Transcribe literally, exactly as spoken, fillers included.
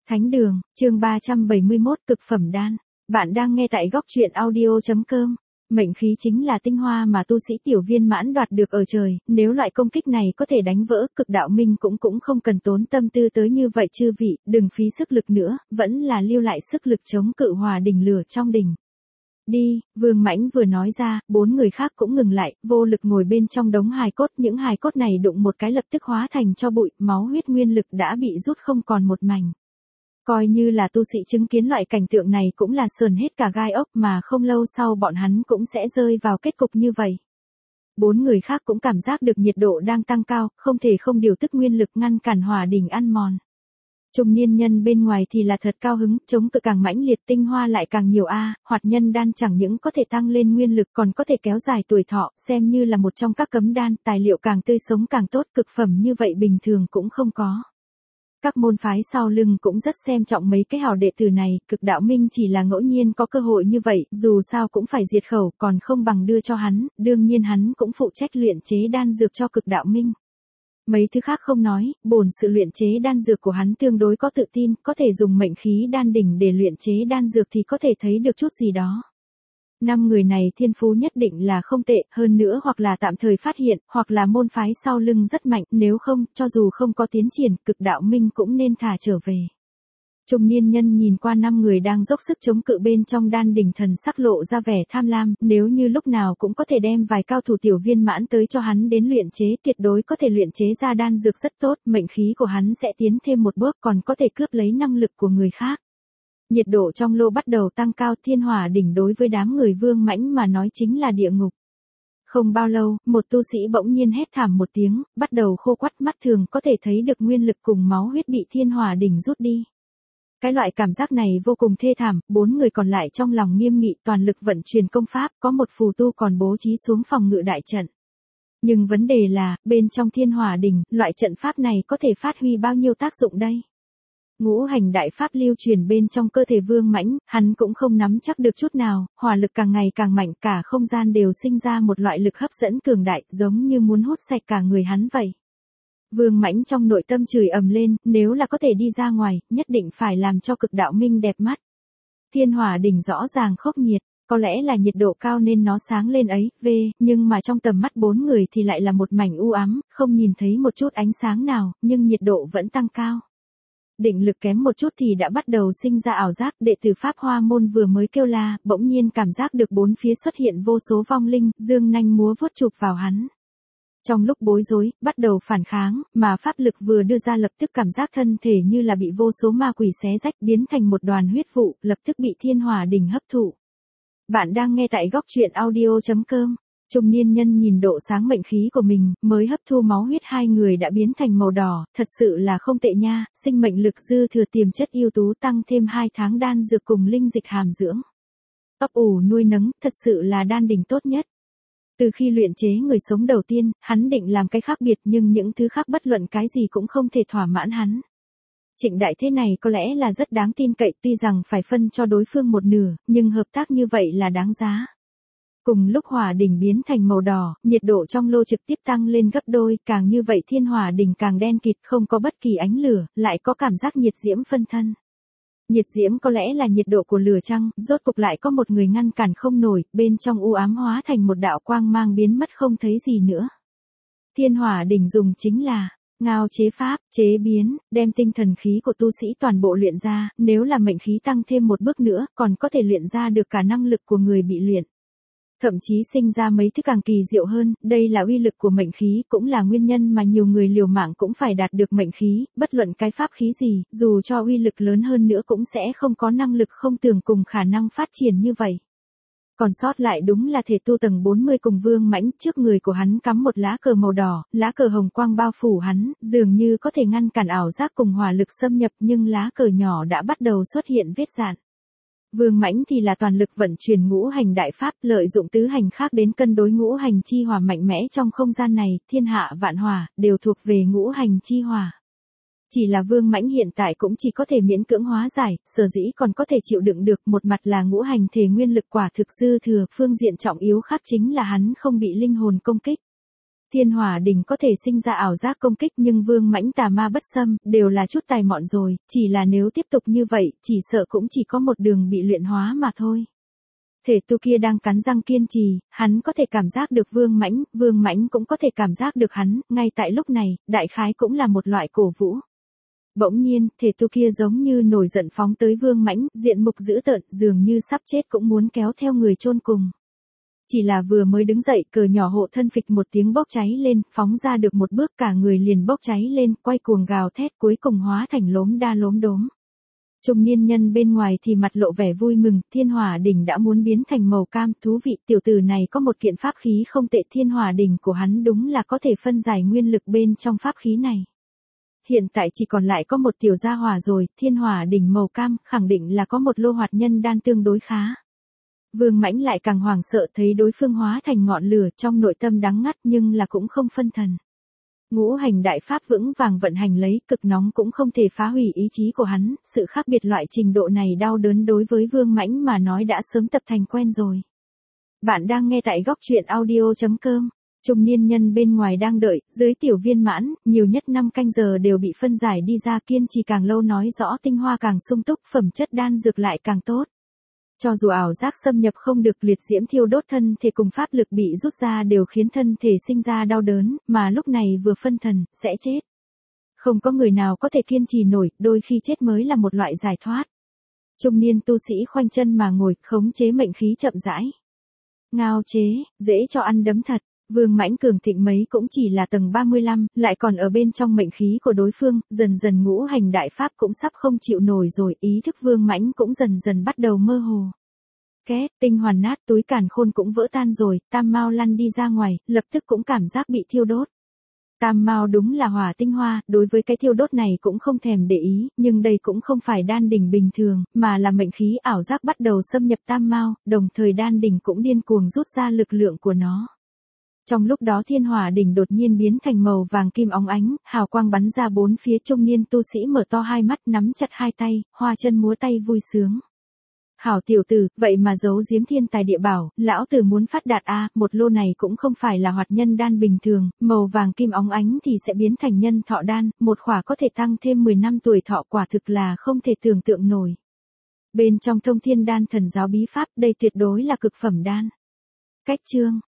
Thánh đường, chương ba trăm bảy mươi mốt cực phẩm đan. Bạn đang nghe tại góc truyện audio chấm com. Mệnh khí chính là tinh hoa mà tu sĩ tiểu viên mãn đoạt được ở trời, nếu loại công kích này có thể đánh vỡ, cực đạo minh cũng cũng không cần tốn tâm tư tới như vậy chư vị, đừng phí sức lực nữa, vẫn là lưu lại sức lực chống cự hòa đình lửa trong đình. Đi, Vương Mãnh vừa nói ra, bốn người khác cũng ngừng lại, vô lực ngồi bên trong đống hài cốt, những hài cốt này đụng một cái lập tức hóa thành cho bụi, máu huyết nguyên lực đã bị rút không còn một mảnh. Coi như là tu sĩ chứng kiến loại cảnh tượng này cũng là sờn hết cả gai ốc, mà không lâu sau bọn hắn cũng sẽ rơi vào kết cục như vậy. Bốn người khác cũng cảm giác được nhiệt độ đang tăng cao, không thể không điều tức nguyên lực ngăn cản hỏa đỉnh ăn mòn. Trung niên nhân bên ngoài thì là thật cao hứng, chống cự càng mãnh liệt, tinh hoa lại càng nhiều a, hoạt nhân đan chẳng những có thể tăng lên nguyên lực còn có thể kéo dài tuổi thọ, xem như là một trong các cấm đan, tài liệu càng tươi sống càng tốt, cực phẩm như vậy bình thường cũng không có. Các môn phái sau lưng cũng rất xem trọng mấy cái hảo đệ tử này, cực đạo minh chỉ là ngẫu nhiên có cơ hội như vậy, dù sao cũng phải diệt khẩu, còn không bằng đưa cho hắn, đương nhiên hắn cũng phụ trách luyện chế đan dược cho cực đạo minh. Mấy thứ khác không nói, bổn sự luyện chế đan dược của hắn tương đối có tự tin, có thể dùng mệnh khí đan đỉnh để luyện chế đan dược thì có thể thấy được chút gì đó. Năm người này thiên phú nhất định là không tệ, hơn nữa hoặc là tạm thời phát hiện, hoặc là môn phái sau lưng rất mạnh, nếu không, cho dù không có tiến triển, cực đạo minh cũng nên thả trở về. Trung niên nhân nhìn qua năm người đang dốc sức chống cự bên trong đan đỉnh, thần sắc lộ ra vẻ tham lam, nếu như lúc nào cũng có thể đem vài cao thủ tiểu viên mãn tới cho hắn đến luyện chế, tuyệt đối có thể luyện chế ra đan dược rất tốt, mệnh khí của hắn sẽ tiến thêm một bước, còn có thể cướp lấy năng lực của người khác. Nhiệt độ trong lô bắt đầu tăng cao, thiên hỏa đỉnh đối với đám người Vương Mãnh mà nói chính là địa ngục. Không bao lâu, một tu sĩ bỗng nhiên hét thảm một tiếng, bắt đầu khô quắt, mắt thường có thể thấy được nguyên lực cùng máu huyết bị thiên hỏa đỉnh rút đi. Cái loại cảm giác này vô cùng thê thảm, bốn người còn lại trong lòng nghiêm nghị, toàn lực vận chuyển công pháp, có một phù tu còn bố trí xuống phòng ngự đại trận. Nhưng vấn đề là, bên trong thiên hỏa đỉnh, loại trận pháp này có thể phát huy bao nhiêu tác dụng đây? Ngũ hành đại pháp lưu truyền bên trong cơ thể Vương Mãnh, hắn cũng không nắm chắc được chút nào, hỏa lực càng ngày càng mạnh, cả không gian đều sinh ra một loại lực hấp dẫn cường đại, giống như muốn hút sạch cả người hắn vậy. Vương Mãnh trong nội tâm chửi ầm lên, nếu là có thể đi ra ngoài, nhất định phải làm cho cực đạo minh đẹp mắt. Thiên hỏa đỉnh rõ ràng khốc nhiệt, có lẽ là nhiệt độ cao nên nó sáng lên ấy, v, nhưng mà trong tầm mắt bốn người thì lại là một mảnh u ám, không nhìn thấy một chút ánh sáng nào, nhưng nhiệt độ vẫn tăng cao. Định lực kém một chút thì đã bắt đầu sinh ra ảo giác, đệ tử Pháp Hoa môn vừa mới kêu la, bỗng nhiên cảm giác được bốn phía xuất hiện vô số vong linh, dương nanh múa vuốt chụp vào hắn. Trong lúc bối rối, bắt đầu phản kháng, mà pháp lực vừa đưa ra lập tức cảm giác thân thể như là bị vô số ma quỷ xé rách, biến thành một đoàn huyết vụ, lập tức bị thiên hỏa đỉnh hấp thụ. Bạn đang nghe tại góc truyện audio chấm com. Trung niên nhân nhìn độ sáng mệnh khí của mình, mới hấp thu máu huyết hai người đã biến thành màu đỏ, thật sự là không tệ nha, sinh mệnh lực dư thừa, tiềm chất ưu tú, tăng thêm hai tháng đan dược cùng linh dịch hàm dưỡng. Ấp ủ nuôi nấng, thật sự là đan đỉnh tốt nhất. Từ khi luyện chế người sống đầu tiên, hắn định làm cái khác biệt, nhưng những thứ khác bất luận cái gì cũng không thể thỏa mãn hắn. Trịnh đại thế này có lẽ là rất đáng tin cậy, tuy rằng phải phân cho đối phương một nửa, nhưng hợp tác như vậy là đáng giá. Cùng lúc hỏa đỉnh biến thành màu đỏ, nhiệt độ trong lô trực tiếp tăng lên gấp đôi, càng như vậy thiên hỏa đỉnh càng đen kịt, không có bất kỳ ánh lửa, lại có cảm giác nhiệt diễm phân thân. Nhiệt diễm có lẽ là nhiệt độ của lửa chăng, rốt cục lại có một người ngăn cản không nổi, bên trong u ám hóa thành một đạo quang mang biến mất không thấy gì nữa. Thiên hỏa đỉnh dùng chính là ngao chế pháp, chế biến, đem tinh thần khí của tu sĩ toàn bộ luyện ra, nếu là mệnh khí tăng thêm một bước nữa, còn có thể luyện ra được cả năng lực của người bị luyện. Thậm chí sinh ra mấy thứ càng kỳ diệu hơn, đây là uy lực của mệnh khí, cũng là nguyên nhân mà nhiều người liều mạng cũng phải đạt được mệnh khí, bất luận cái pháp khí gì, dù cho uy lực lớn hơn nữa cũng sẽ không có năng lực không tưởng cùng khả năng phát triển như vậy. Còn sót lại đúng là thể tu tầng bốn mươi cùng Vương Mãnh, trước người của hắn cắm một lá cờ màu đỏ, lá cờ hồng quang bao phủ hắn, dường như có thể ngăn cản ảo giác cùng hỏa lực xâm nhập, nhưng lá cờ nhỏ đã bắt đầu xuất hiện vết rạn. Vương Mãnh thì là toàn lực vận chuyển ngũ hành đại pháp, lợi dụng tứ hành khác đến cân đối ngũ hành chi hỏa mạnh mẽ trong không gian này, thiên hạ vạn hỏa, đều thuộc về ngũ hành chi hỏa. Chỉ là Vương Mãnh hiện tại cũng chỉ có thể miễn cưỡng hóa giải, sở dĩ còn có thể chịu đựng được, một mặt là ngũ hành thể nguyên lực quả thực dư thừa, phương diện trọng yếu khác chính là hắn không bị linh hồn công kích. Thiên Hỏa Đỉnh có thể sinh ra ảo giác công kích nhưng vương mãnh tà ma bất xâm, đều là chút tài mọn rồi, chỉ là nếu tiếp tục như vậy, chỉ sợ cũng chỉ có một đường bị luyện hóa mà thôi. Thể tu kia đang cắn răng kiên trì, hắn có thể cảm giác được vương mãnh, vương mãnh cũng có thể cảm giác được hắn, ngay tại lúc này, đại khái cũng là một loại cổ vũ. Bỗng nhiên, thể tu kia giống như nổi giận phóng tới vương mãnh, diện mục dữ tợn, dường như sắp chết cũng muốn kéo theo người chôn cùng. Chỉ là vừa mới đứng dậy, cờ nhỏ hộ thân phịch một tiếng bốc cháy lên, phóng ra được một bước cả người liền bốc cháy lên, quay cuồng gào thét cuối cùng hóa thành lốm đa lốm đốm. Trung niên nhân bên ngoài thì mặt lộ vẻ vui mừng, Thiên Hỏa Đỉnh đã muốn biến thành màu cam, thú vị, tiểu tử này có một kiện pháp khí không tệ, Thiên Hỏa Đỉnh của hắn đúng là có thể phân giải nguyên lực bên trong pháp khí này. Hiện tại chỉ còn lại có một tiểu gia hỏa rồi, Thiên Hỏa Đỉnh màu cam, khẳng định là có một lô hoạt nhân đan tương đối khá. Vương Mãnh lại càng hoảng sợ thấy đối phương hóa thành ngọn lửa, trong nội tâm đắng ngắt nhưng là cũng không phân thần. Ngũ hành đại pháp vững vàng vận hành lấy, cực nóng cũng không thể phá hủy ý chí của hắn, sự khác biệt loại trình độ này đau đớn đối với Vương Mãnh mà nói đã sớm tập thành quen rồi. Bạn đang nghe tại góc truyện audio chấm com. Trung niên nhân bên ngoài đang đợi, dưới tiểu viên mãn, nhiều nhất năm canh giờ đều bị phân giải đi ra, kiên trì càng lâu nói rõ tinh hoa càng sung túc, phẩm chất đan dược lại càng tốt. Cho dù ảo giác xâm nhập không được, liệt diễm thiêu đốt thân thể cùng pháp lực bị rút ra đều khiến thân thể sinh ra đau đớn, mà lúc này vừa phân thần, sẽ chết. Không có người nào có thể kiên trì nổi, đôi khi chết mới là một loại giải thoát. Trung niên tu sĩ khoanh chân mà ngồi, khống chế mệnh khí chậm rãi. Ngao chế, dễ cho ăn đấm thật. Vương Mãnh cường thịnh mấy cũng chỉ là tầng ba mươi lăm, lại còn ở bên trong mệnh khí của đối phương, dần dần ngũ hành đại pháp cũng sắp không chịu nổi rồi, ý thức Vương Mãnh cũng dần dần bắt đầu mơ hồ. Két, tinh hoàn nát, túi càn khôn cũng vỡ tan rồi, tam mao lăn đi ra ngoài, lập tức cũng cảm giác bị thiêu đốt. Tam mao đúng là hỏa tinh hoa, đối với cái thiêu đốt này cũng không thèm để ý, nhưng đây cũng không phải đan đỉnh bình thường, mà là mệnh khí ảo giác bắt đầu xâm nhập tam mao, đồng thời đan đỉnh cũng điên cuồng rút ra lực lượng của nó. Trong lúc đó Thiên Hỏa Đỉnh đột nhiên biến thành màu vàng kim óng ánh, hào quang bắn ra bốn phía, trung niên tu sĩ mở to hai mắt nắm chặt hai tay, hoa chân múa tay vui sướng. Hảo tiểu tử, vậy mà giấu giếm thiên tài địa bảo, lão tử muốn phát đạt a, một lô này cũng không phải là hoạt nhân đan bình thường, màu vàng kim óng ánh thì sẽ biến thành nhân thọ đan, một khỏa có thể tăng thêm mười năm tuổi thọ, quả thực là không thể tưởng tượng nổi. Bên trong Thông Thiên Đan Thần Giáo bí pháp, đây tuyệt đối là cực phẩm đan. Cách chương